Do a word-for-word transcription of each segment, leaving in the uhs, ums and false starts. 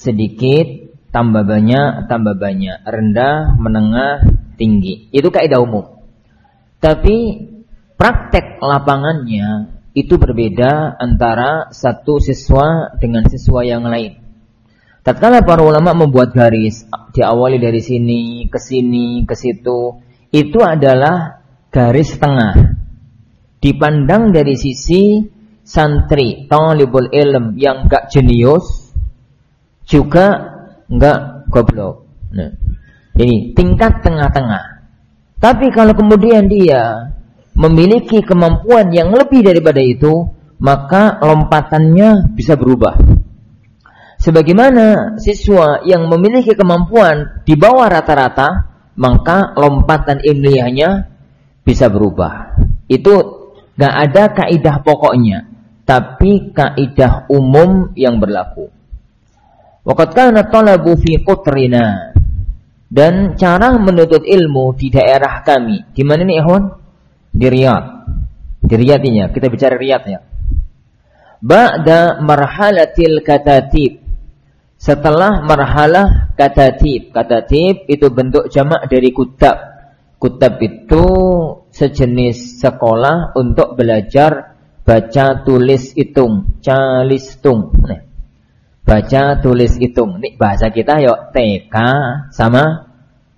sedikit, tambah banyak, tambah banyak, rendah, menengah, tinggi. Itu kaidah umum. Tapi praktek lapangannya itu berbeda antara satu siswa dengan siswa yang lain. Tatkala para ulama membuat garis, diawali dari sini, ke sini, ke situ, itu adalah garis tengah. Dipandang dari sisi santri, talibul ilm yang enggak jenius, juga enggak goblok. Nah, jadi tingkat tengah-tengah. Tapi kalau kemudian dia memiliki kemampuan yang lebih daripada itu, maka lompatannya bisa berubah. Sebagaimana siswa yang memiliki kemampuan di bawah rata-rata, maka lompatan ilmiahnya bisa berubah. Itu gak ada kaidah pokoknya, tapi kaidah umum yang berlaku. Waqad kana talabu fi qutrina, dan cara menuntut ilmu di daerah kami. Di mana nih, ikhwan? Di Riyadh. Di Riyadh ini ya, kita bicara Riyadh ya. Ba'da marhalatil katatib. Setelah marhalah katatib. Katatib itu bentuk jamak dari kutab. Kutab itu sejenis sekolah untuk belajar baca tulis hitung, calistung. Nah, baca tulis hitung. Ini bahasa kita yuk T K sama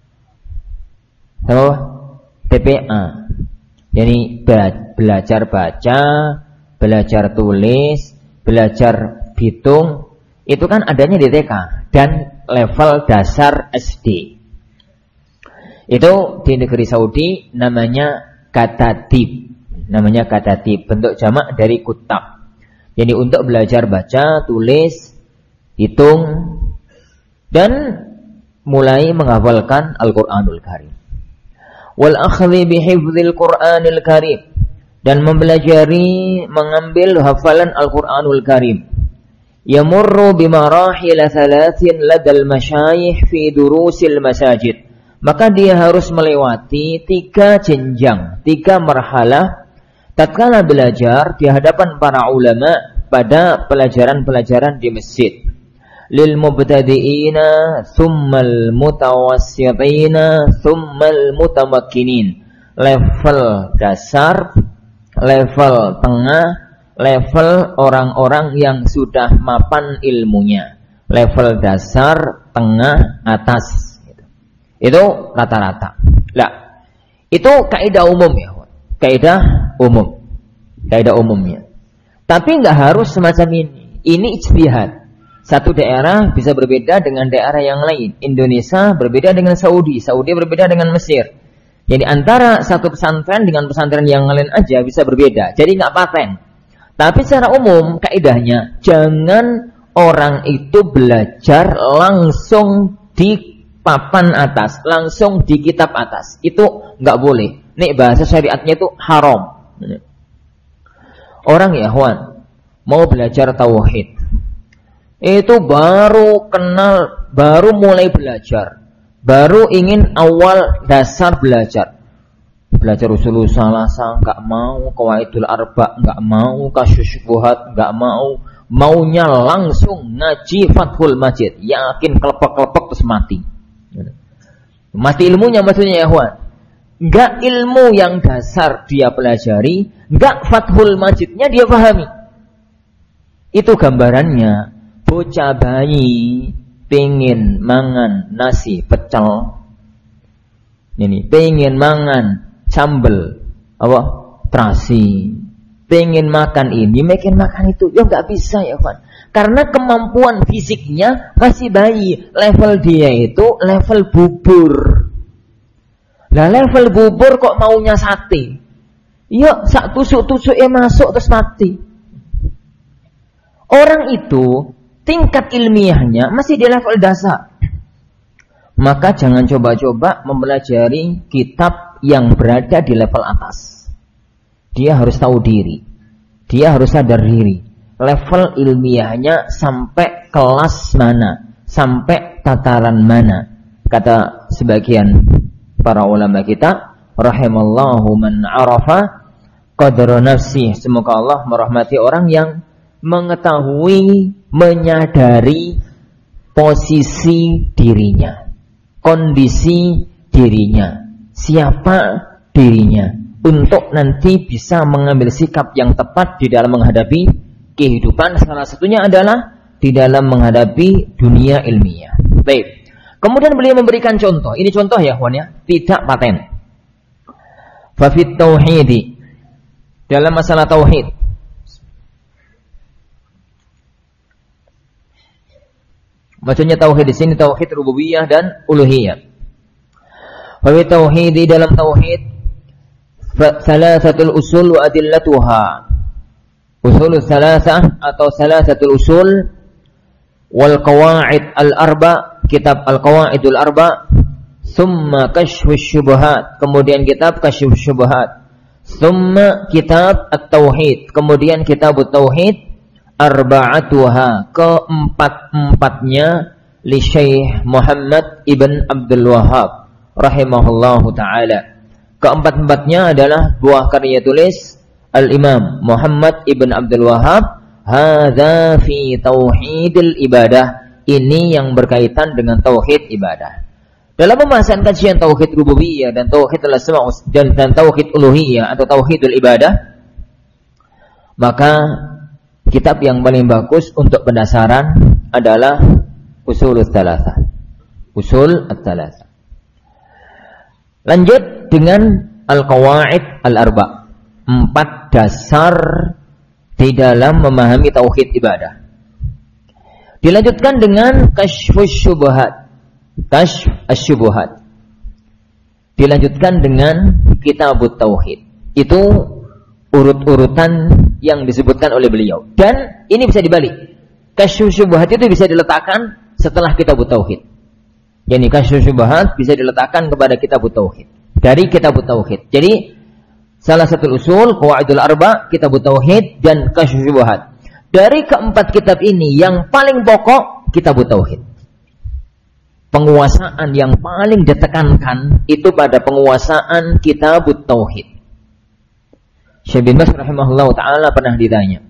oh, T P A. Jadi belajar baca, belajar tulis, belajar hitung, itu kan adanya di T K dan level dasar S D. Itu di negeri Saudi namanya katatib. Namanya katatib, bentuk jamak dari kutab. Jadi untuk belajar baca, tulis, hitung, dan mulai menghafalkan Al-Quranul Karim. Wal akhdhi bihifdzil Qur'anil Karim, dan mempelajari mengambil hafalan Al-Qur'anul Karim. Yamurru bimarahil thalathin ladal masyayikh fi durusil masajid. Maka dia harus melewati tiga jenjang, tiga marhalah tatkala belajar di hadapan para ulama pada pelajaran-pelajaran di masjid. Lil mubtadi'ina thummal mutawassitina thummal mutamakkinin. Level dasar, level tengah, level orang-orang yang sudah mapan ilmunya. Level dasar, tengah, atas. Itu rata-rata. Lah, itu kaidah umum ya. Kaidah umum. Kaidah umumnya. Tapi enggak harus semacam ini. Ini ijtihad. Satu daerah bisa berbeda dengan daerah yang lain. Indonesia berbeda dengan Saudi. Saudi berbeda dengan Mesir. Jadi antara satu pesantren dengan pesantren yang lain aja bisa berbeda. Jadi nggak paten. Tapi secara umum kaidahnya, jangan orang itu belajar langsung di papan atas, langsung di kitab atas. Itu nggak boleh. Nih bahasa syariatnya itu haram. Orang ya, Huan, mau belajar tauhid. Itu baru kenal, baru mulai belajar, baru ingin awal dasar belajar. Belajar usul salasa enggak mau, qawaidul arba enggak mau, kasyuf syubhat enggak mau, maunya langsung ngaji Fathul Majid, yakin kelepek-kelepek terus mati. Mati ilmunya maksudnya ya, Huan. Enggak ilmu yang dasar dia pelajari, enggak Fathul Majidnya dia pahami. Itu gambarannya. Bocah bayi pengen mangan nasi pecel, ini pengen mangan sambel apa terasi, pengen makan ini, pengen makan itu, ya nggak bisa ya Pak, karena kemampuan fisiknya masih bayi, level dia itu level bubur. Lah level bubur kok maunya sate, ya sak tusuk-tusuk ya masuk terus mati. Orang itu tingkat ilmiahnya masih di level dasar. Maka jangan coba-coba mempelajari kitab yang berada di level atas. Dia harus tahu diri. Dia harus sadar diri. Level ilmiahnya sampai kelas mana, sampai tataran mana. Kata sebagian para ulama kita, rahimallahu man arafa qadra nafsih. Semoga Allah merahmati orang yang mengetahui, menyadari posisi dirinya, kondisi dirinya, siapa dirinya, untuk nanti bisa mengambil sikap yang tepat di dalam menghadapi kehidupan. Salah satunya adalah di dalam menghadapi dunia ilmiah. Baik. Kemudian beliau memberikan contoh. Ini contoh ya, kawan ya, tidak paten. Fa fit tauhidi, dalam masalah tauhid. Maksudnya tauhid di sini tauhid rububiyah dan uluhiyah. Fa fit tauhidi, dalam tauhid, salasatul usul wa adillatuha. Usul salasah atau salasatul usul wal qawaid al arba, kitab al qawaidul arba, summa kashfus syubhat, kemudian kitab kashfus syubhat, summa kitab at-tauhid, kemudian kitab at-tauhid, arba'atuha, keempat-empatnya, li Syekh Muhammad ibn Abdul Wahhab rahimahullahu taala. Keempat-empatnya adalah buah karya tulis Al-Imam Muhammad ibn Abdul Wahhab. Hadza fi tauhidil ibadah, ini yang berkaitan dengan tauhid ibadah. Dalam pembahasan kajian tauhid rububiyah dan tauhid al-asma' dan, dan tauhid uluhiyah atau tauhidul ibadah, maka kitab yang paling bagus untuk pendasaran adalah Ushul Tsalatsah. Usul Tsalatsah. Lanjut dengan Al-Qawaid Al-Arba', empat dasar di dalam memahami tauhid ibadah. Dilanjutkan dengan Kashfus Syubhat, Kashf Asy-Syubhat. Dilanjutkan dengan Kitabut Tauhid. Itu urut-urutan yang disebutkan oleh beliau. Dan ini bisa dibalik. Kashfus Syubhat itu bisa diletakkan setelah Kitabut Tauhid. Yani Kashfus Syubhat bisa diletakkan kepada Kitabut Tauhid. Dari Kitabut Tauhid. Jadi salah satu usul, Qawaidul Arba, Kitabut Tauhid, dan Kashfus Syubhat. Dari keempat kitab ini, yang paling pokok, Kitabut Tauhid. Penguasaan yang paling ditekankan, itu pada penguasaan Kitabut Tauhid. Syekh bin Baz rahimahullah ta'ala pernah ditanya,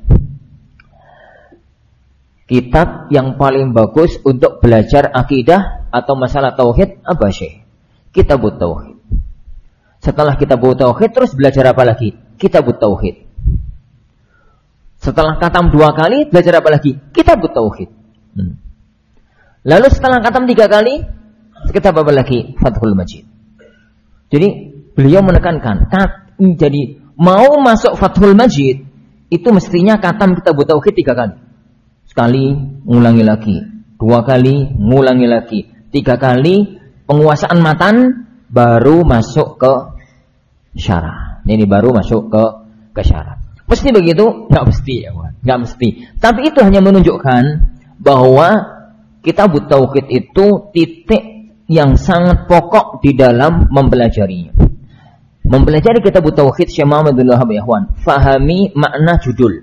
kitab yang paling bagus untuk belajar akidah atau masalah Tauhid, apa Syekh? Kitabut Tauhid. Setelah Kitabut Tauhid, terus belajar apa lagi? Kitabut Tauhid. Setelah khatam dua kali, belajar apa lagi? Kitabut Tauhid. Hmm. Lalu setelah khatam tiga kali, kitab apa lagi? Fathul Majid. Jadi beliau menekankan, jadi mau masuk Fathul Majid, itu mestinya khatam Kitabut Tauhid tiga kali. Sekali, ngulangi lagi. Dua kali, ngulangi lagi. Tiga kali, penguasaan matan, baru masuk ke syarah. Ini baru masuk ke ke syarah. Mesti begitu? Enggak mesti ya, enggak mesti. Tapi itu hanya menunjukkan bahwa Kitabut Tauhid itu titik yang sangat pokok di dalam mempelajarinya. Mempelajari Kitabut Tauhid Syekh Muhammad bin Wahhab ya, fahami makna judul.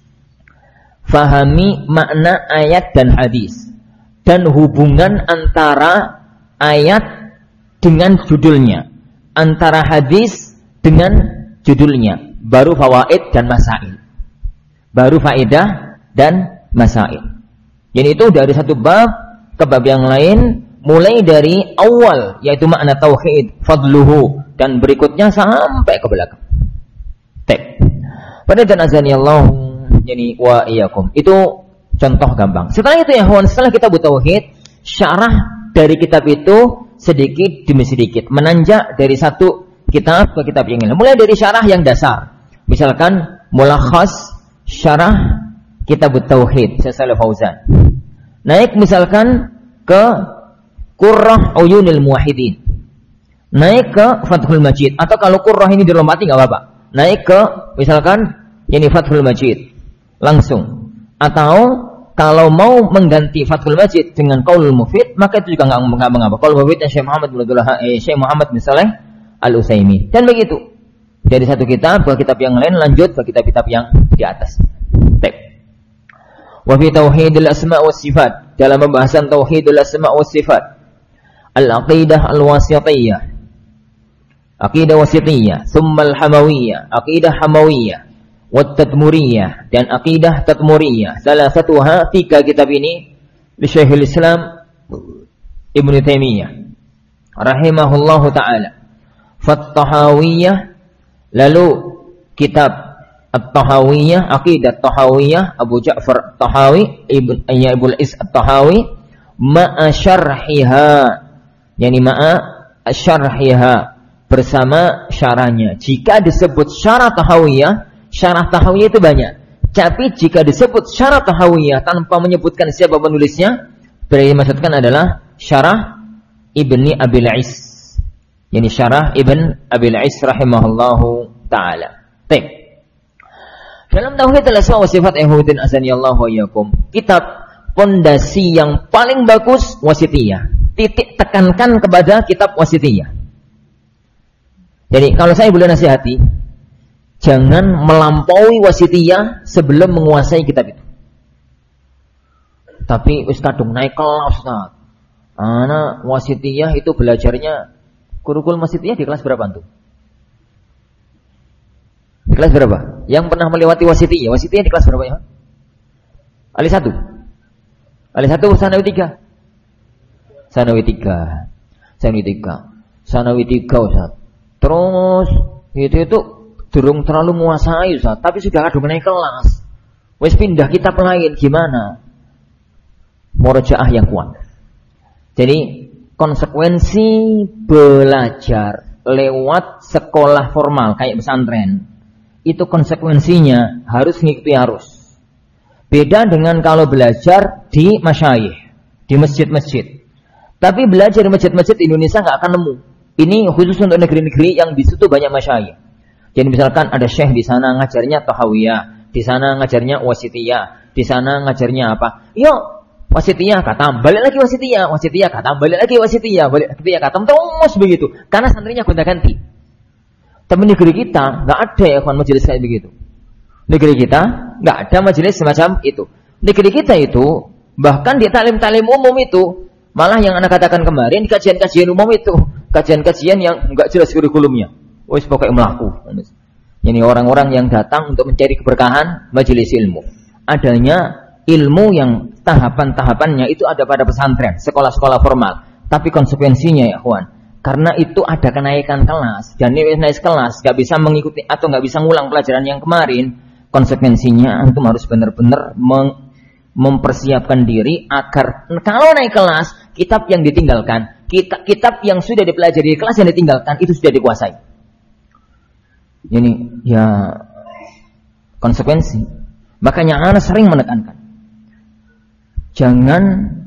Fahami makna ayat dan hadis. Dan hubungan antara ayat dengan judulnya, antara hadis dengan judulnya, baru fawaid dan masail, baru faedah dan masail. Jadi itu dari satu bab ke bab yang lain, mulai dari awal yaitu makna tauhid, fadluhu, dan berikutnya sampai ke belakang. Tek. Pada dan azanillahu yani wa iyyakum. Itu contoh gampang. Setelah itu ya, setelah kita butuh tauhid, syarah dari kitab itu sedikit demi sedikit menanjak dari satu kitab ke kitab yang lain. Mulai dari syarah yang dasar, misalkan mulakhas syarah Kitabut Tauhid Syekh Shalih Fauzan. Naik misalkan ke Qurrah Uyunil Muwahhidin. Naik ke Fathul Majid, atau kalau Qurrah ini dilompati enggak apa-apa. Naik ke misalkan ini Fathul Majid langsung. Atau kalau mau mengganti Fathul Majid dengan Qaulul Mufid, maka itu juga enggak mengapa. Qaulul Mufid dan Syekh Muhammad bin Abdullah eh, Syekh Muhammad bin Shalih Al-Utsaimin. Dan begitu. Dari satu kitab ke kitab yang lain, lanjut ke kitab-kitab yang di atas. Baik. Wa fi tauhidil asma' was sifat, dalam pembahasan tauhidul asma' was sifat, al-aqidah al-wasithiyah, aqidah wasithiyah, thumma al-hamawiyah, aqidah hamawiyah, wat-tadmuriyah, dan aqidah tadmuriyah. Salah satuha, tiga kitab ini, li Syekhul Islam Ibnu Taimiyah rahimahullahu taala. Fat-Tahawiyah, lalu kitab At-Tahawiyah, Aqidah Tahawiyah Abu Ja'far Tahawi Ibn Ayyabul Is At-Tahawi ma'a syarhiha, yani ma'a syarhiha, bersama syarahnya. Jika disebut syarah Tahawiyah, syarah Tahawiyah itu banyak. Tapi jika disebut syarah Tahawiyah tanpa menyebutkan siapa penulisnya, berarti dimaksudkan adalah syarah Ibni Abil Is, yani syarah Ibn Abil Is rahimahullahu ta'ala. Baik. Dalam tauhid al-asma wa sifat ihudin azanillahu wa iyyakum, kitab pondasi yang paling bagus wasitiyah. Titik tekankan kepada kitab wasitiyah. Jadi kalau saya boleh nasihati, jangan melampaui wasitiyah sebelum menguasai kitab itu. Tapi wis kadung naik kelas, Ustaz. Ana wasitiyah itu belajarnya, kurikulum wasitiyah di kelas berapa tuh? Di kelas berapa? Yang pernah melewati wasitiyah, wasitiyah di kelas berapa ya? Ali satu. Ali satu, Sanawi tiga. Sanawi tiga. Sanawi tiga. Sanawi tiga, Ustaz. Terus itu itu durung terlalu menguasai, Ustaz, tapi sudah kadung naik kelas. Wis pindah kitab lain, gimana? Murajaah yang kuat. Jadi konsekuensi belajar lewat sekolah formal kayak pesantren, itu konsekuensinya harus ngikuti arus. Beda dengan kalau belajar di masyayikh, di masjid-masjid. Tapi belajar di masjid-masjid di Indonesia nggak akan nemu. Ini khusus untuk negeri-negeri yang di situ banyak masyayikh. Jadi misalkan ada syekh di sana ngajarnya Tahawiyah, di sana ngajarnya wasitiyah, di sana ngajarnya apa? Yuk, wasitiyah katam, balik lagi wasitiyah, wasitiyah katam, balik lagi wasitiyah, balik wasitiyah katam, terus begitu. Karena santrinya gonta-ganti. Tapi negeri kita nggak ada ya kawan majelis kayak begitu. Negeri kita nggak ada majelis semacam itu. Negeri kita itu bahkan di talim-talim umum itu malah yang anak katakan kemarin kajian-kajian umum itu kajian-kajian yang nggak jelas kurikulumnya. Wis pokoknya melaku. Ini orang-orang yang datang untuk mencari keberkahan majelis ilmu. Adanya ilmu yang tahapan-tahapannya itu ada pada pesantren, sekolah-sekolah formal. Tapi konsekuensinya ya kawan, karena itu ada kenaikan kelas, dan ini naik kelas, gak bisa mengikuti atau gak bisa ngulang pelajaran yang kemarin, konsekuensinya antum harus benar-benar mem- mempersiapkan diri agar kalau naik kelas, kitab yang ditinggalkan, kitab, kitab yang sudah dipelajari di kelas yang ditinggalkan, itu sudah dikuasai. Ini ya konsekuensi. Makanya ana sering menekankan, jangan,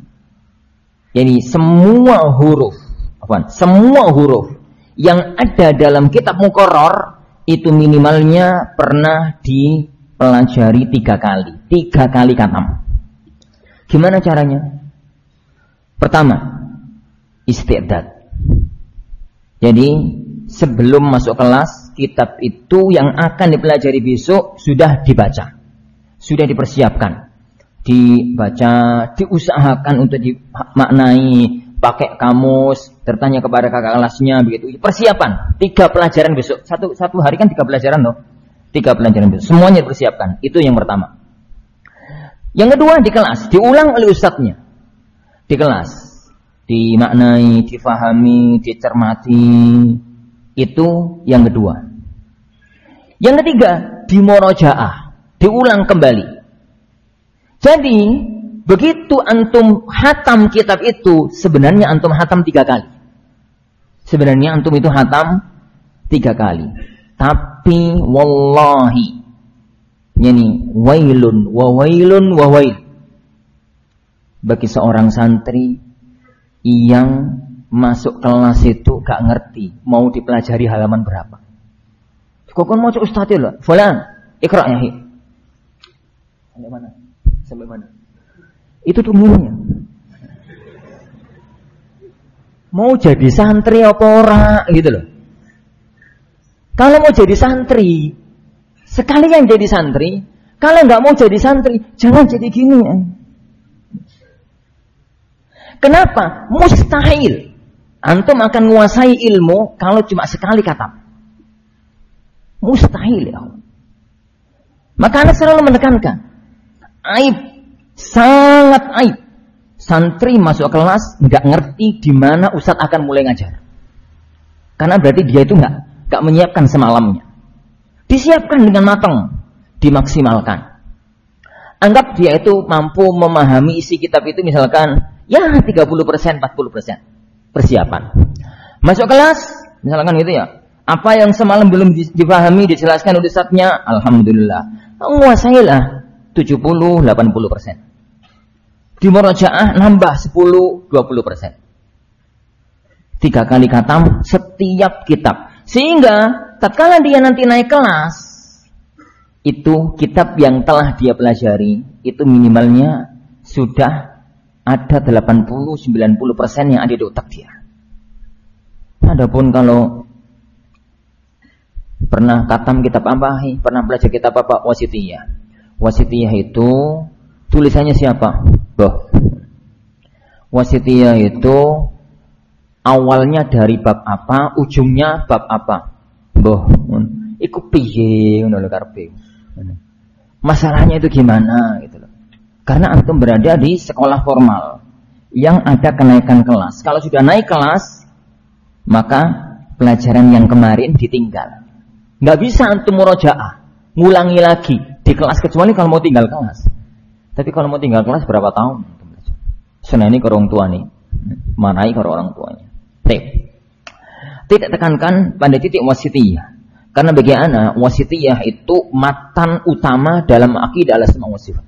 yani semua huruf, semua huruf yang ada dalam kitab muqarrar itu minimalnya pernah dipelajari tiga kali, tiga kali khatam. Gimana caranya? Pertama, isti'dad. Jadi sebelum masuk kelas, kitab itu yang akan dipelajari besok sudah dibaca, sudah dipersiapkan, dibaca, diusahakan untuk dimaknai, pakai kamus, bertanya kepada kakak kelasnya, begitu. Persiapan, tiga pelajaran besok. Satu satu hari kan tiga pelajaran loh. Tiga pelajaran besok. Semuanya dipersiapkan. Itu yang pertama. Yang kedua di kelas, diulang oleh ustadznya. Di kelas, dimaknai, difahami, dicermati. Itu yang kedua. Yang ketiga, dimurajaah, diulang kembali. Jadi begitu antum hatam kitab itu, sebenarnya antum hatam tiga kali. Sebenarnya antum itu hatam tiga kali. Tapi wallahi, yani wailun wa wailun wa wail bagi seorang santri yang masuk kelas itu gak ngerti mau dipelajari halaman berapa. Kok kan mau cek ustadz lah, fulan, ikra ya. Sampai mana? Sampai mana? Itu tunggunya. Mau jadi santri apa ora gitu loh. Kalau mau jadi santri, sekalian jadi santri. Kalau nggak mau jadi santri, jangan jadi gini. Kenapa? Mustahil antum akan menguasai ilmu kalau cuma sekali khatam. Mustahil ya. Maka Anda selalu menekankan, aib, sangat aib santri masuk kelas nggak ngerti di mana ustadz akan mulai ngajar. Karena berarti dia itu nggak nggak menyiapkan semalamnya. Disiapkan dengan matang, dimaksimalkan. Anggap dia itu mampu memahami isi kitab itu misalkan ya tiga puluh persen, empat puluh persen persiapan. Masuk kelas, misalkan gitu ya. Apa yang semalam belum dipahami, dijelaskan oleh ustadznya, alhamdulillah. Menguasailah tujuh puluh, delapan puluh persen. Di murojaah nambah sepuluh, dua puluh persen. Tiga kali khatam setiap kitab. Sehingga tatkala dia nanti naik kelas, itu kitab yang telah dia pelajari, itu minimalnya sudah ada delapan puluh sampai sembilan puluh persen yang ada di otak dia. Adapun kalau pernah khatam kitab apa? Pernah belajar kitab apa? Wasitiyah. Wasitiyah itu tulisannya siapa? Boh. Wasitiyah itu awalnya dari bab apa, ujungnya bab apa? Boh. Iku piye ngono lho karepe. Masalahnya itu gimana gitu loh. Karena antum berada di sekolah formal yang ada kenaikan kelas. Kalau sudah naik kelas, maka pelajaran yang kemarin ditinggal. Nggak bisa antum murojaah, ngulangi lagi di kelas kecuali kalau mau tinggal kelas. Tapi kalau mau tinggal kelas berapa tahun? Senani ke orang tua nih, manai ke orang tuanya. Tidak tekankan pada titik wasitiyah. Karena bagi ana wasitiyah itu matan utama dalam akidah al-asma wa sifat.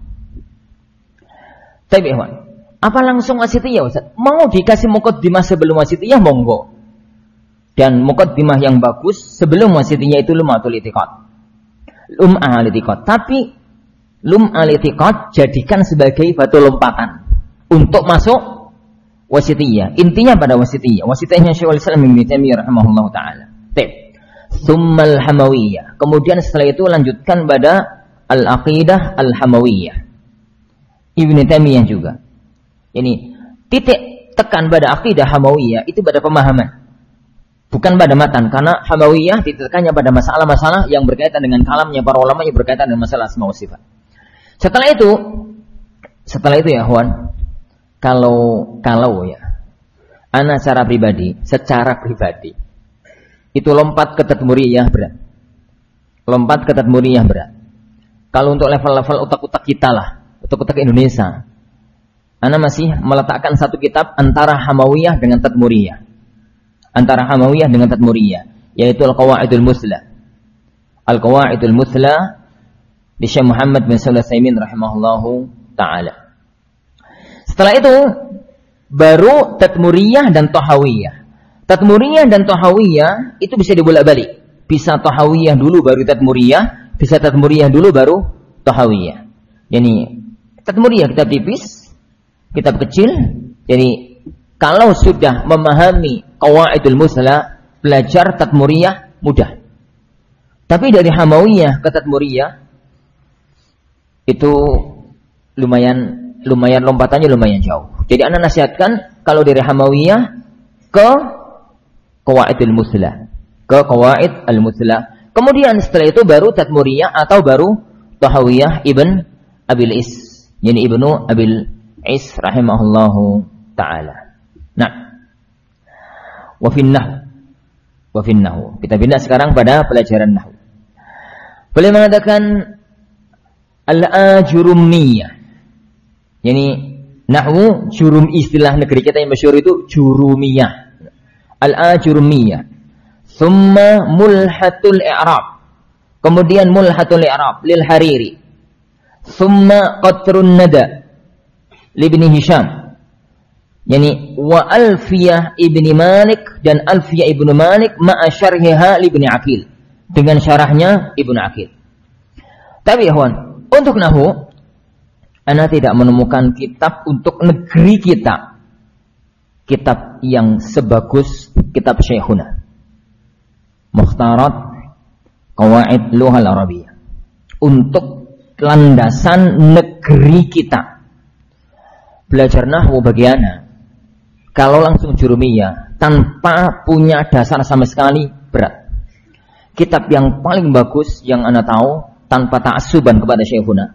Tapi apa langsung wasitiyah Ustaz? Mau dikasih muqaddimah sebelum wasitiyah monggo. Dan muqaddimah yang bagus sebelum wasitiyah itu lum'atul i'tiqad. Lum'ah al-i'tiqad. Tapi lum'ah al-i'tiqad jadikan sebagai batu lompatan untuk masuk wasitiyah. Intinya pada wasitiyah. Wasitiyahnya Syekhul Islam Ibnu Taimiyah rahimahullah taala. Tep. Tsummal hamawiyah. Kemudian setelah itu lanjutkan pada al-aqidah al-hamawiyah. Ibnu Taimiyah juga. Ini titik tekan pada aqidah hamawiyah itu pada pemahaman. Bukan pada matan, karena hamawiyah ditekannya pada masalah-masalah yang berkaitan dengan kalamnya para ulama yang berkaitan dengan masalah asma wa sifat. Setelah itu, setelah itu ya Huan, kalau kalau ya, ana secara pribadi, secara pribadi, itu lompat ke tadmuriyah berat, lompat ke tadmuriyah berat. Kalau untuk level-level utak-utak kita lah, utak-utak Indonesia, ana masih meletakkan satu kitab antara hamawiyah dengan tadmuriyah. Antara hamawiyah dengan tadmuriyah, yaitu Al-Qawaidul Musla. Al-Qawaidul Musla di Syekh Muhammad bin Shalih Al-Utsaimin rahimahullahu taala. Setelah itu baru tadmuriyah dan tahawiyah. Tadmuriyah dan tahawiyah itu bisa dibolak-balik. Bisa tahawiyah dulu baru tadmuriyah, bisa tadmuriyah dulu baru tahawiyah. Yani tadmuriyah kitab tipis, kitab kecil. Jadi kalau sudah memahami Qawaidul Musla, belajar tadmuriyah mudah. Tapi dari hamawiyah ke tadmuriyah itu lumayan lumayan lompatannya lumayan jauh. Jadi ana nasihatkan kalau dari hamawiyah ke Qawaidul Musla, ke Qawaid al-Musla. Kemudian setelah itu baru tadmuriyah atau baru tahawiyah Ibn Abil Is. Yani Ibnu Abil Is rahimahullahu taala. Nah, wafinnahu, wafinnahu. Kita pindah sekarang pada pelajaran nahwu. Boleh mengatakan al-ajurumiyah. Yani nahwu jurum, istilah negeri kita yang masyhur itu jurumiyah. Al-ajurumiyah. Thumma mulhatul i'rab. Kemudian mulhatul i'rab lil Hariri. Thumma qatrun nada li Ibnu Hisham. Yani wa Alfiyah Ibni Malik dan Alfiyah Ibnu Malik ma'a syarhiha li Ibni Aqil, dengan syarahnya Ibnu Aqil. Tapi ya kawan, untuk nahwu ana tidak menemukan kitab untuk negeri kita, kitab yang sebagus kitab Syekhuna Mukhtarat Qawaid Lughal Arabiyyah untuk landasan negeri kita. Belajar nahwu bagiana kalau langsung jurumiyah tanpa punya dasar sama sekali berat. Kitab yang paling bagus yang ana tahu tanpa ta'assuban kepada Syekhuna,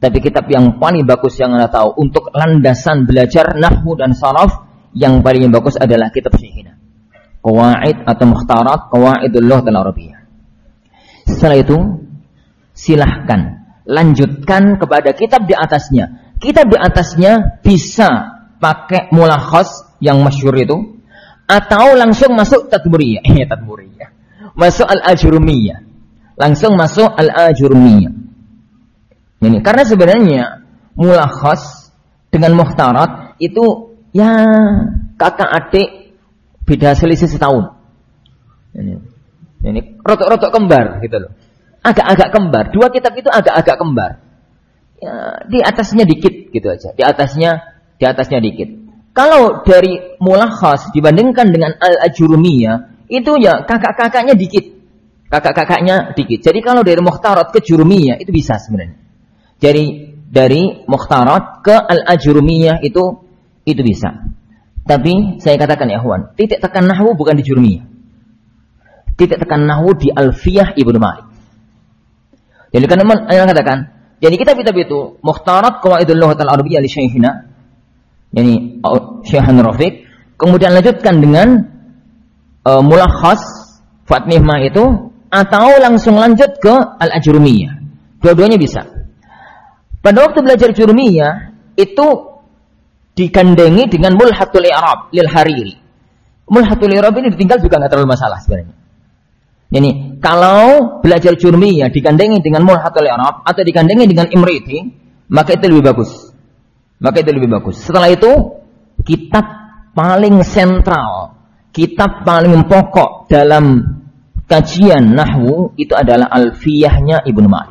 Tapi kitab yang paling bagus yang Anda tahu untuk landasan belajar nahwu dan saraf, yang paling bagus adalah kitab Syekhina. Qawaid atau Mukhtarat Qawaidul Lughatil Arabiyyah. Setelah itu, silahkan lanjutkan kepada kitab di atasnya. Kitab di atasnya bisa pakai mulakhas yang masyhur itu, atau langsung masuk Tadmuriyah. Eh, Tadmuriyah. Masuk Al-Ajurumiyah. Langsung masuk Al-Ajurumiyah. Ini karena sebenarnya mulakhas dengan mukhtarat itu ya kakak adik beda selisih setahun. Ini, ini rotok-rotok kembar gitu loh. Agak-agak kembar. Dua kitab itu agak-agak kembar. Ya, di atasnya dikit gitu aja. Di atasnya di atasnya dikit. Kalau dari mulakhas dibandingkan dengan Al-Ajurumiyah itu ya kakak-kakaknya dikit. Kakak-kakaknya dikit. Jadi kalau dari mukhtarat ke Jurumiyah itu bisa sebenarnya. Jadi dari Mukhtarat ke Al-Ajurumiyah itu itu bisa. Tapi saya katakan ya Ikhwan, titik tekan nahwu bukan di Jurumiyah. Titik tekan nahwu di Alfiyah Ibnu Malik. Jadi kan saya katakan, jadi kitab-kitab itu Mukhtarat Qawaidul Lughatil Arabiyyah li Syekhina, yani Syekhan Rafiq, kemudian lanjutkan dengan uh, mulakhas Fatmihmah itu, atau langsung lanjut ke Al-Ajurumiyah. Dua-duanya bisa. Pada waktu belajar Jurumiyah itu digandengi dengan Mulhatul I'rab lil Hariri. Mulhatul I'rab ini ditinggal juga nggak terlalu masalah sebenarnya. Jadi kalau belajar Jurumiyah digandengi dengan Mulhatul I'rab atau digandengi dengan Imriti, maka itu lebih bagus. Maka itu lebih bagus. Setelah itu kitab paling sentral, kitab paling pokok dalam kajian nahwu itu adalah Alfiyahnya Ibnu Malik.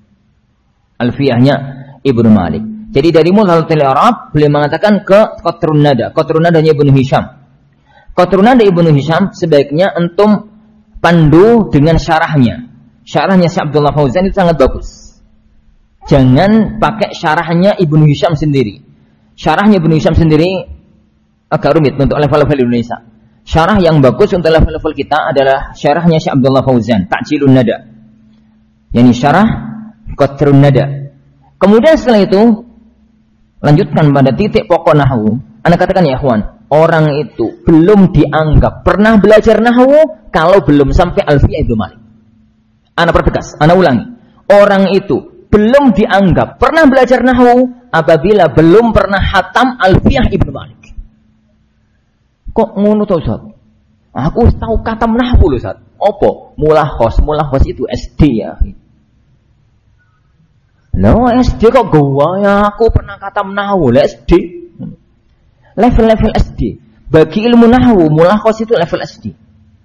Alfiyahnya Ibnu Malik. Jadi dari Mulhatul I'rab beliau mengatakan ke Qatrun Nada. Qatrun Nadanya Ibnu Hisham. Qatrun Nada Ibnu Hisham sebaiknya entum pandu dengan syarahnya. Syarahnya Syekh Abdullah Fauzan itu sangat bagus. Jangan pakai syarahnya Ibnu Hisham sendiri. Syarahnya Ibnu Hisham sendiri agak rumit untuk level-level Indonesia. Syarah yang bagus untuk level-level kita adalah syarahnya Syekh Abdullah Fauzan, Ta'jilun Nada. Yani syarah Qatrun Nada. Kemudian setelah itu lanjutkan pada titik pokok nahwu. Anda katakan ya ikhwan, orang itu belum dianggap pernah belajar nahwu kalau belum sampai Alfiyah Ibnu Malik. Anda pertegas, Anda ulangi. Orang itu belum dianggap pernah belajar nahwu apabila belum pernah hatam Alfiyah Ibnu Malik. Kok ngono to, Ustaz? Aku tahu katam nahwu lho, Ustaz. Opo? Mulakhas, mulakhas itu S D ya. Loh S D kok gua ya aku pernah katam nahwu lah S D. Level-level S D. Bagi ilmu nahwu mulakhas itu level S D.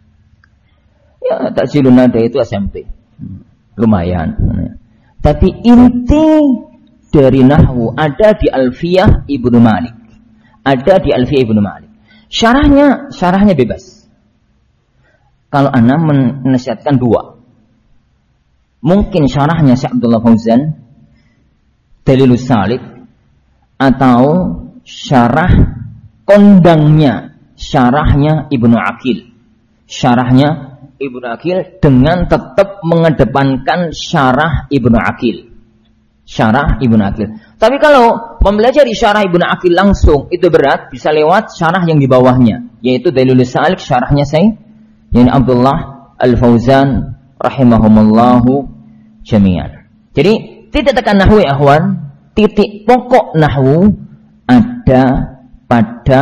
Ya Ta'jilun Nada itu S M P. Lumayan. Tapi inti dari nahwu ada di Alfiyah Ibnu Malik. Ada di Alfiyah Ibnu Malik. Syarahnya syarahnya bebas. Kalau ana menasihatkan dua. Mungkin syarahnya Syekh Abdullah Fauzan Dalilus Salik atau syarah kondangnya syarahnya Ibnu Aqil. Syarahnya Ibnu Aqil dengan tetap mengedepankan syarah Ibnu Aqil. Syarah Ibnu Aqil. Tapi kalau mempelajari syarah Ibnu Aqil langsung itu berat, bisa lewat syarah yang di bawahnya, yaitu Dalilus Salik syarahnya saya yani Abdullah Al-Fauzan rahimahumullahu jami'an. Jadi titik tekan nahwu ya akhwan, titik pokok nahwu ada pada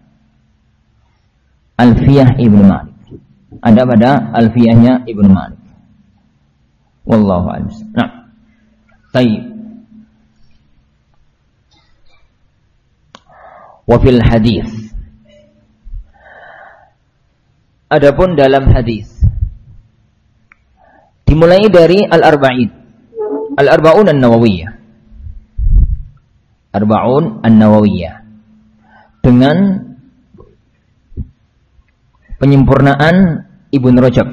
Alfiyah Ibnu Malik. Ada pada Alfiyahnya Ibnu Malik. Wallahu a'lam. Nah, baik. Wa fil hadis. Adapun dalam hadis dimulai dari Al-Arba'in. Al-Arba'un An-Nawawiyah. Arba'un An-Nawawiyah. Dengan penyempurnaan Ibnu Rajab.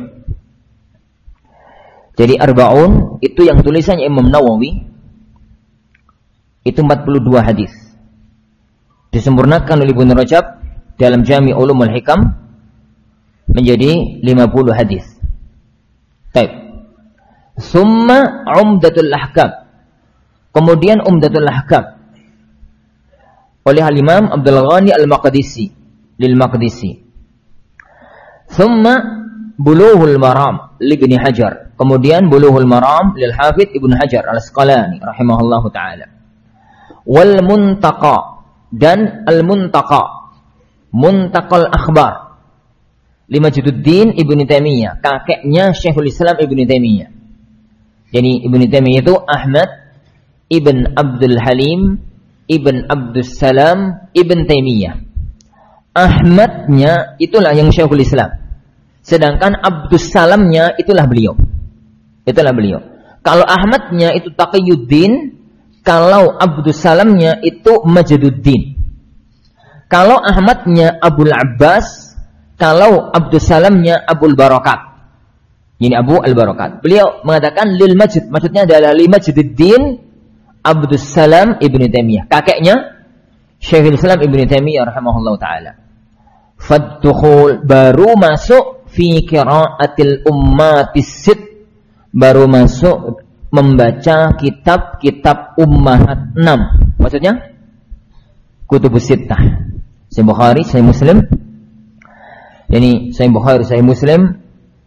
Jadi Arba'un itu yang tulisannya Imam Nawawi itu empat puluh dua hadis. Disempurnakan oleh Ibnu Rajab dalam Jami' Ulumul Hikam menjadi lima puluh hadis. Baik. Summa Umdatul Ahkam. Kemudian Umdatul Ahkam oleh Al-Imam Abdul Ghani Al-Maqdisi lil Maqdisi. Thumma Bulughul Maram li Ibnu Hajar. Kemudian Bulughul Maram lil Hafidz Ibnu Hajar Al-Asqalani rahimahullahu taala. Wal Muntaqa dan Al-Muntaqa, Muntaqal Akhbar li Majduddin Ibnu Taimiyah, kakeknya Syekhul Islam Ibnu Taimiyah. Jadi Ibnu Taimiyah itu Ahmad Ibn Abdul Halim Ibn Abdus Salam Ibn Taimiyah. Ahmadnya itulah yang Syekhul Islam, sedangkan Abdus Salamnya itulah beliau. Itulah beliau. Kalau Ahmadnya itu Taqiyuddin, kalau Abdus Salamnya itu Majduddin. Kalau Ahmadnya Abul Abbas, kalau Abdus Salamnya Abul Barakat. Ini Abu Al-Barakat. Beliau mengatakan lil Majd, maksudnya adalah li Majduddin Abdus Salam Ibnu Taimiyah, kakeknya Syekhul Islam Ibnu Taimiyah rahimahullah taala. Faddukhul, baru masuk fi qiraatil ummatis sit, baru masuk membaca kitab-kitab ummahat enam. Maksudnya kutubus sittah. Sahih Bukhari, Sahih Muslim. Jadi Sahih Bukhari, Sahih Muslim,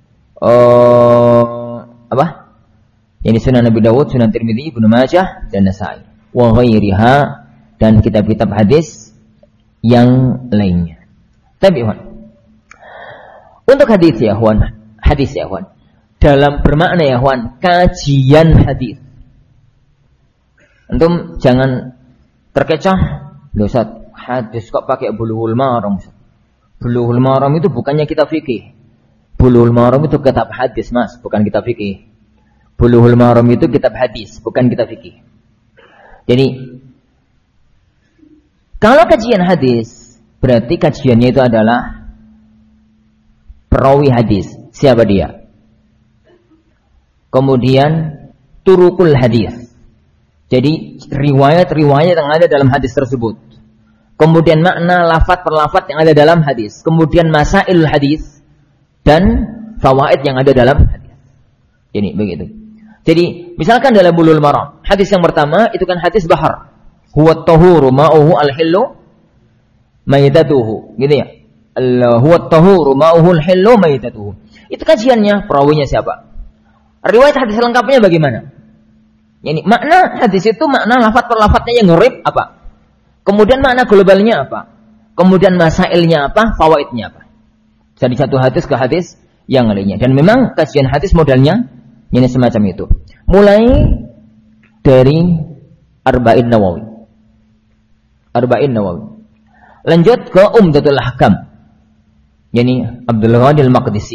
uh, apa? Jadi Sunan Nabi Dawud, Sunan Tirmidzi, Ibnu Majah dan Nasa'i. Wa ghairiha, dan kitab-kitab hadis yang lainnya. Tapi untuk hadis ya ikhwan, hadis ya ikhwan, dalam bermakna ya ikhwan, kajian hadis. Antum jangan terkecoh, loh Ustaz, hadis kok pakai Bulughul Maram. Bulughul Maram itu bukannya kitab fikih. Bulughul Maram itu kitab hadis, Mas, bukan kitab fikih. Bulughul Maram itu kitab hadis, bukan kitab fikih. Jadi kalau kajian hadis, berarti kajiannya itu adalah perawi hadis. Siapa dia? Kemudian turukul hadis. Jadi riwayat-riwayat yang ada dalam hadis tersebut. Kemudian makna lafaz per lafaz yang ada dalam hadis. Kemudian masail hadis dan fawaid yang ada dalam hadis. Ini begitu. Jadi misalkan dalam Bulughul Maram, hadis yang pertama itu kan hadis bahar. Huwa at-tahuru ma'uhu al-hillu maitatuhu. Gitu ya. Huwa at-tahuru ma'uhu al-hillu maitatuhu. Itu kajiannya, perawinya siapa? Riwayat hadis lengkapnya bagaimana? Yani makna hadis itu makna lafaz per lafaznya yang gharib apa? Kemudian makna globalnya apa? Kemudian masailnya apa? Fawaidnya apa? Dari satu hadis ke hadis yang lainnya. Dan memang kajian hadis modelnya ini semacam itu. Mulai dari Arba'in Nawawi. Arba'in Nawawi. Lanjut ke Umdatul Ahkam. Yani Abdul Ghani Al-Maqdisi.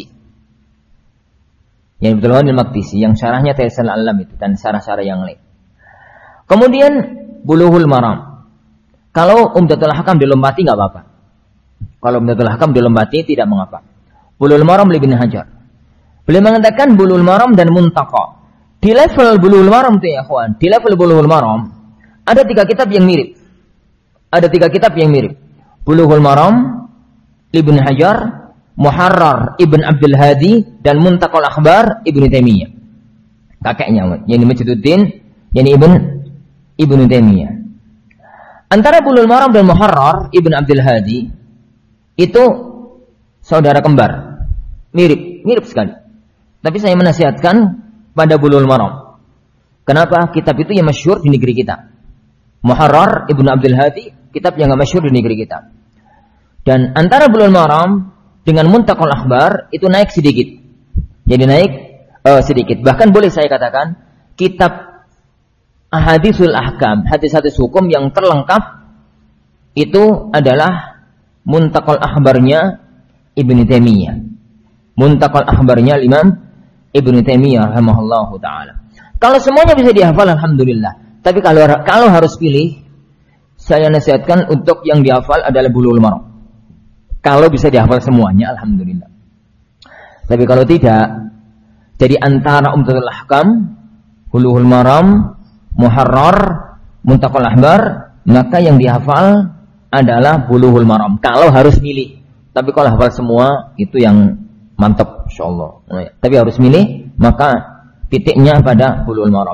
Yani Abdul Ghani Al-Maqdisi yang syarahnya Taysirul Alam itu dan syarah-syarah yang lain. Kemudian Bulughul Maram. Kalau Umdatul Ahkam dilompati enggak apa-apa. Kalau Umdatul Ahkam dilompati tidak mengapa. Bulughul Maram Ibnu Hajar. Beliau mengatakan Bulughul Maram dan Muntaqa. Di level Bulughul Maram itu ya kawan, di level Bulughul Maram ada tiga kitab yang mirip. Ada tiga kitab yang mirip. Bulughul Maram Ibnu Hajar, Muharrar Ibn Abdul Hadi, dan Muntaqal Akhbar Ibnu Taimiyah. Kakeknya, yani Majduddin, yani Ibn Ibnu Taimiyah. Antara Bulughul Maram dan Muharrar Ibn Abdul Hadi itu saudara kembar. Mirip, mirip sekali. Tapi saya menasihatkan pada Bulughul Maram. Kenapa? Kitab itu yang masyhur di negeri kita. Muharrar Ibnu Abdul Hadi, kitab yang masyhur di negeri kita. Dan antara Bulughul Maram dengan Muntaqal Akhbar itu naik sedikit. Jadi naik uh, sedikit. Bahkan boleh saya katakan kitab Ahadisul Ahkam, hadis-hadis hukum yang terlengkap itu adalah Muntaqal Akhbarnya Ibnu Taimiyah. Muntaqal Akhbarnya Imam Ibnu Taimiyah rahimahullahu taala. Kalau semuanya bisa dihafal alhamdulillah. Tapi kalau kalau harus pilih, saya nasihatkan untuk yang dihafal adalah Bulughul Maram. Kalau bisa dihafal semuanya alhamdulillah. Tapi kalau tidak, jadi antara Umdatul Ahkam, Bulughul Maram, Muharrar, Muntaqal Akhbar, maka yang dihafal adalah Bulughul Maram. Kalau harus milih. Tapi kalau hafal semua itu yang mantap insyaallah. Tapi harus milih, maka titiknya pada Bulughul Maram.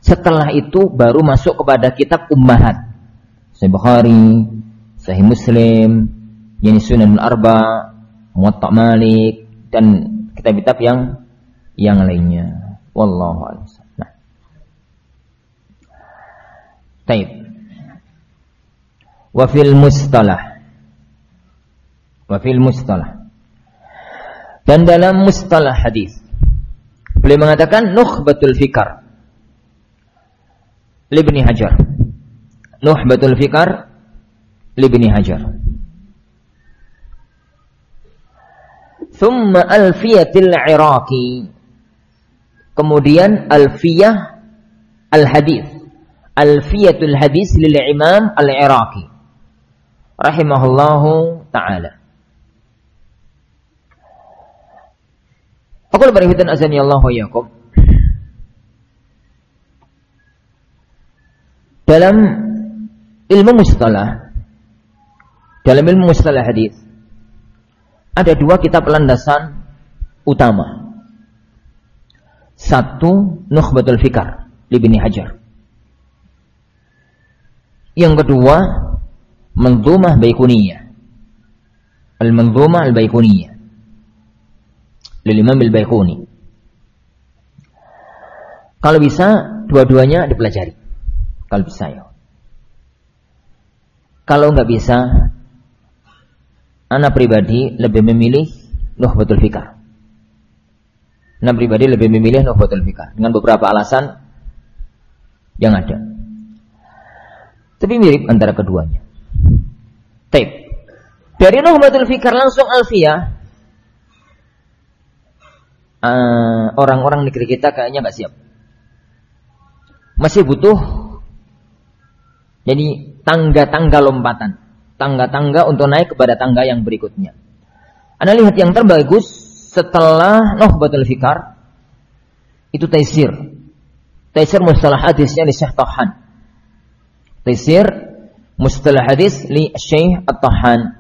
Setelah itu baru masuk kepada kitab ummahat. Sahih Bukhari, Sahih Muslim, yani Sunanul Arba, Muwatta Malik, dan kitab-kitab yang yang lainnya. Wallahu a'lam. Nah. Baik. Wa fil mustalah. Wa fil mustalah. Dan dalam mustalah hadis beliau mengatakan nukhbatul fikar Ibnu Hajar. Nukhbatul fikar Ibnu Hajar. Thumma alfiyatil Iraqi. Kemudian alfiyah al-hadis. Alfiyatul hadis lil Imam al-Iraqi rahimahullahu taala. Aku berikhwan azani Allah wa iyyakum. Dalam ilmu mustalah, dalam ilmu mustalah hadis ada dua kitab landasan utama. Satu, Nukhbatul Fikar Ibnu Hajar. Yang kedua, Manzumah Baiquniyah. Al-Manzumah Al-Baiquniyah lil Imam Al-Baiquni. Kalau bisa dua-duanya dipelajari. Kalau bisa ya. Kalau enggak bisa, ana pribadi lebih memilih Nukhbatul Fikar. Ana pribadi lebih memilih Nukhbatul Fikar dengan beberapa alasan yang ada. Tapi mirip antara keduanya. Taib. Dari Nukhbatul Fikar langsung alfiyah. Uh, orang-orang negeri kita kayaknya nggak siap. Masih butuh jadi tangga-tangga lompatan, tangga-tangga untuk naik kepada tangga yang berikutnya. Anda lihat yang terbagus setelah Nukhbatul Fikar itu Taisir. Taisir mustalah hadisnya di Syekh Tahan. Taisir mustalah hadis li Syekh At-Tahan.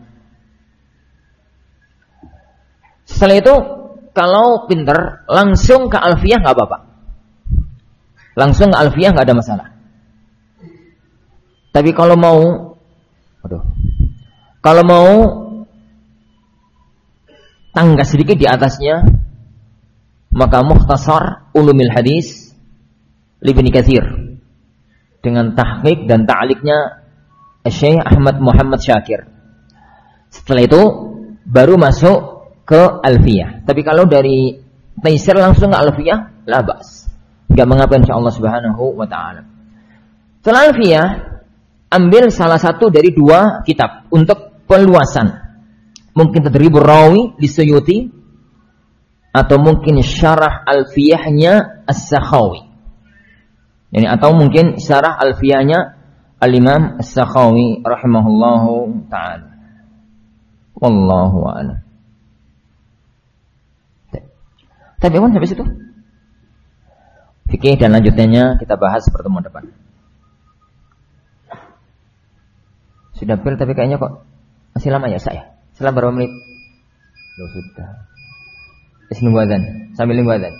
Setelah itu kalau pinter langsung ke alfiyah nggak apa-apa. Langsung ke alfiyah nggak ada masalah. Tapi kalau mau, aduh, kalau mau tangga sedikit di atasnya, maka Mukhtasar Ulumil Hadis Ibnu Katsir dengan tahqiq dan ta'liqnya Syekh Ahmad Muhammad Syakir. Setelah itu baru masuk ke alfiyah. Tapi kalau dari Taisir langsung ke alfiyah, la bas. Enggak mengapa insyaallah subhanahu wa ta'ala. Setelah alfiyah, ambil salah satu dari dua kitab untuk peluasan. Mungkin Tadribur Rawi li Suyuti atau mungkin syarah alfiyahnya As-Sakhawi. Yani atau mungkin syarah alfiyahnya Al-Imam As-Sakhawi rahimahullahu ta'ala. Wallahu a'lam. Tapi pun sampai situ. Fikih dan lanjutannya kita bahas pertemuan depan. Sudah bel tapi kayaknya kok masih lama ya saya. Setelah berapa menit? Loh sudah. Isnu wadzan, sambil nunggu adzan.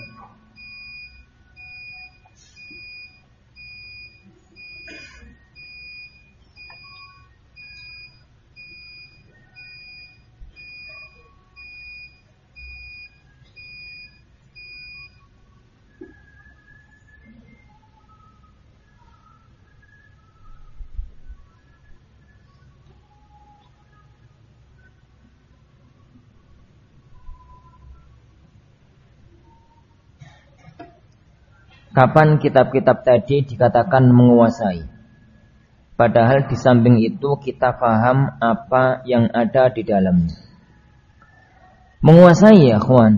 Kapan kitab-kitab tadi dikatakan menguasai? Padahal di samping itu kita paham apa yang ada di dalamnya. Menguasai ya kawan.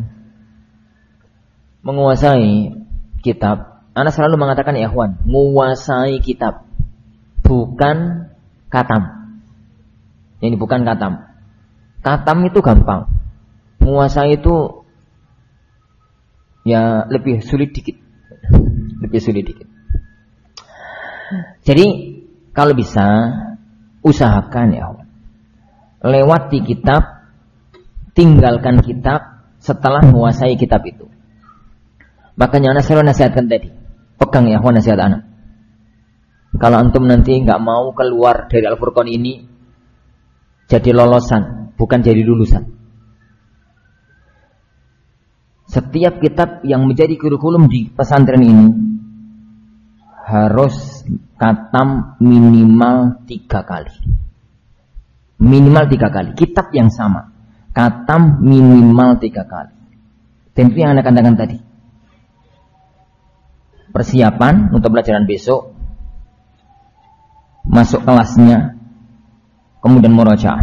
Menguasai kitab. Ana selalu mengatakan ya kawan, menguasai kitab. Bukan katam. Ini bukan katam. Katam itu gampang. Menguasai itu ya lebih sulit dikit. Lebih sulit dikit. Jadi kalau bisa usahakan ya lewati kitab, tinggalkan kitab setelah menguasai kitab itu. Makanya anak selalu nasihatkan tadi, pegang ya nasihat anak. Kalau antum nanti nggak mau keluar dari Al-Furqan ini jadi lolosan, bukan jadi lulusan. Setiap kitab yang menjadi kurikulum di pesantren ini harus khatam minimal tiga kali. Minimal tiga kali. Kitab yang sama, khatam minimal tiga kali. Dan itu yang anda katakan tadi. Persiapan untuk pelajaran besok, masuk kelasnya, kemudian murojaah.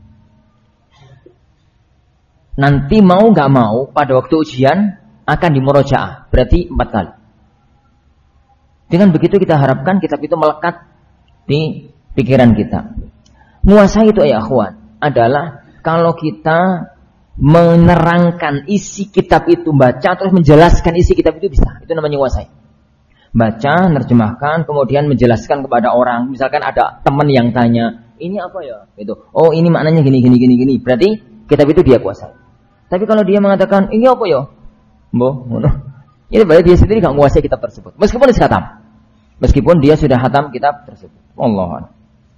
Nanti mau nggak mau pada waktu ujian akan dimurojaah, berarti empat kali. Dengan begitu kita harapkan kitab itu melekat di pikiran kita. Menguasai itu ya akhwan adalah kalau kita menerangkan isi kitab itu, baca terus menjelaskan isi kitab itu bisa. Itu namanya menguasai. Baca, nerjemahkan, kemudian menjelaskan kepada orang. Misalkan ada teman yang tanya, ini apa ya? Gitu. Oh, ini maknanya gini, gini, gini, gini. Berarti kitab itu dia kuasai. Tapi kalau dia mengatakan, ini apa ya? Boh, ini berarti dia sendiri gak menguasai kitab tersebut. Meskipun dia hatam. Meskipun dia sudah hatam kitab tersebut. Allah.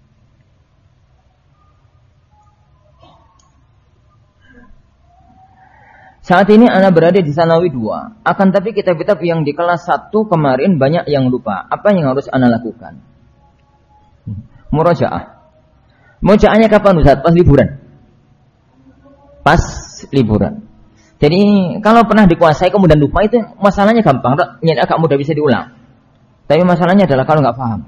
Saat ini anak berada di Sanawi dua. Akan tapi kitab-kitab yang di kelas satu kemarin banyak yang lupa. Apa yang harus anak lakukan? Murojaah. Murojaahnya kapan Ustaz? Pas liburan. Pas liburan. Jadi kalau pernah dikuasai kemudian lupa itu masalahnya gampang. Ini agak mudah bisa diulang. Tapi masalahnya adalah kalau nggak paham.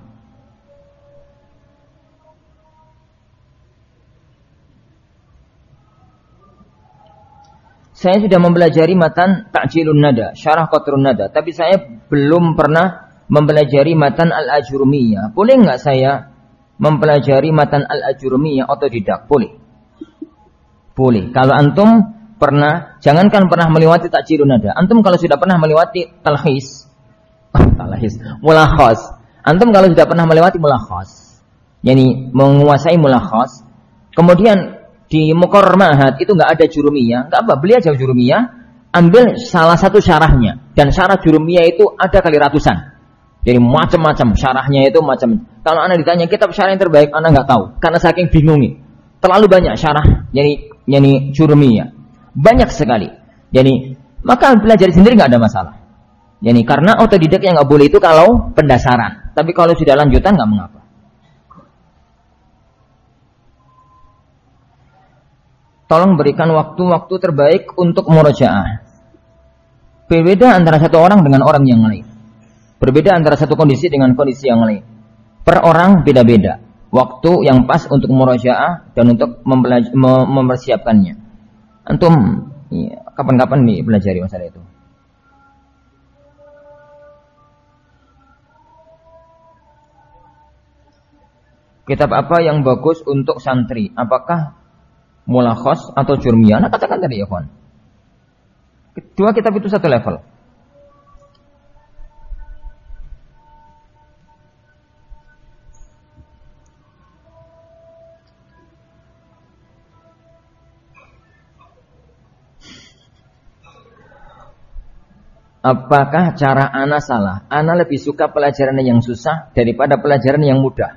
Saya sudah mempelajari matan Ta'jilun Nada, Syarah Qatrun Nada, tapi saya belum pernah mempelajari matan Al-Ajurumiyah. Boleh nggak saya mempelajari matan Al-Ajurumiyah otodidak? Boleh. Boleh. Kalau antum pernah, jangankan pernah melewati Ta'jilun Nada. Antum kalau sudah pernah melewati talhis, talhis, mulakhas. Antum kalau sudah pernah melewati mulakhas, yakni menguasai mulakhas, kemudian di Muqarramahat itu nggak ada jurumiyah, nggak apa, beli aja jurumiyah, ambil salah satu syarahnya, dan syarah jurumiyah itu ada kali ratusan, jadi macam-macam syarahnya itu macam. Kalau anda ditanya kitab syarah yang terbaik, anda nggak tahu, karena saking bingungnya, terlalu banyak syarah, jadi yani jurumiyah, banyak sekali. Jadi maka belajar sendiri nggak ada masalah. Yani karena otodidak yang nggak boleh itu kalau pendasaran, tapi kalau sudah lanjutan nggak mengapa. Tolong berikan waktu-waktu terbaik untuk murojaah. Berbeda antara satu orang dengan orang yang lain. Berbeda antara satu kondisi dengan kondisi yang lain. Per orang beda-beda. Waktu yang pas untuk murojaah dan untuk mempelaj- mem- mempersiapkannya. Antum ya, kapan-kapan nih pelajari masalah itu. Kitab apa yang bagus untuk santri? Apakah mulakhas atau jurmiyah? Nah, katakan tadi ya kawan. Kedua kitab itu satu level. Apakah cara ana salah? Ana lebih suka pelajaran yang susah daripada pelajaran yang mudah.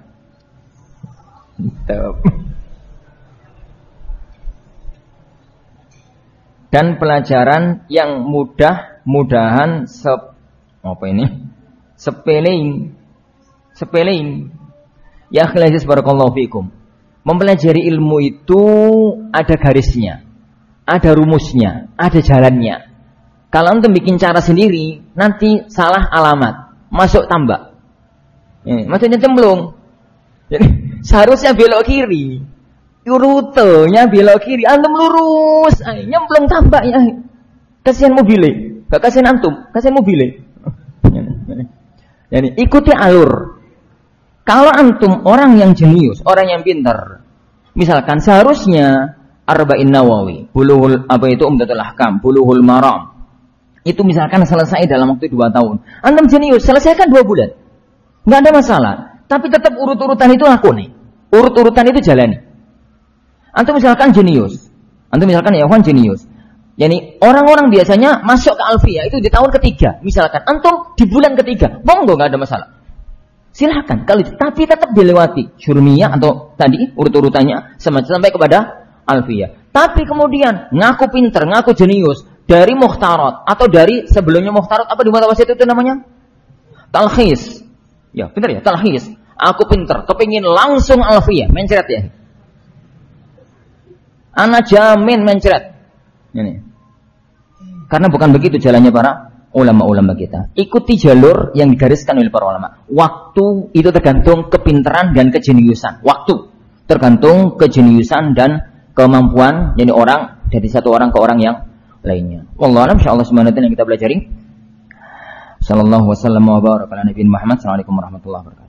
Dan pelajaran yang mudah-mudahan sep, apa ini? Sepelein. Sepelein. Ya akhlazis barakallahu fikum. Mempelajari ilmu itu ada garisnya, ada rumusnya, ada jalannya. Kalau antum bikin cara sendiri, nanti salah alamat, masuk tambak. Ini, maksudnya cemplung. Jadi seharusnya belok kiri. Rutenya belok kiri, antum lurus, ay, nyemplung tambak ya. Kasihan mobilnya, gak kasihan antum, kasihan mobilnya. Jadi ikuti alur. Kalau antum orang yang jenius, orang yang pintar, misalkan seharusnya Arba'in Nawawi, Bulughul apa itu Umdatul Ahkam, Bulughul Maram, itu misalkan selesai dalam waktu dua tahun. Antum jenius, selesaikan dua bulan, nggak ada masalah. Tapi tetap urut-urutan itu lakoni, urut-urutan itu jalani. Antum misalkan jenius, antum misalkan ya kawan jenius. Yani orang-orang biasanya masuk ke Alfiyah itu di tahun ketiga. Misalkan antum di bulan ketiga, monggo nggak ada masalah. Silahkan. Kalau tapi tetap dilewati syurmiyah atau tadi urut-urutannya sampai kepada alfiyah. Tapi kemudian ngaku pinter, ngaku jenius dari mukhtarat atau dari sebelumnya mukhtarat apa di mutawasit itu namanya? Talkhis. Ya, benar ya, talkhis. Aku pinter, kepingin langsung alfiyah, mencret ya. Ana jamin mencret. Ini. Karena bukan begitu jalannya para ulama-ulama kita. Ikuti jalur yang digariskan oleh para ulama. Waktu itu tergantung kepintaran dan kejeniusan. Waktu tergantung kejeniusan dan kemampuan jadi orang dari satu orang ke orang yang lainnya. Wallahu a'lam. Insyaallah semua nanti yang kita pelajari. Sallallahu wasallam wa baraka ala nabiyina Muhammad. Assalamualaikum warahmatullahi wabarakatuh.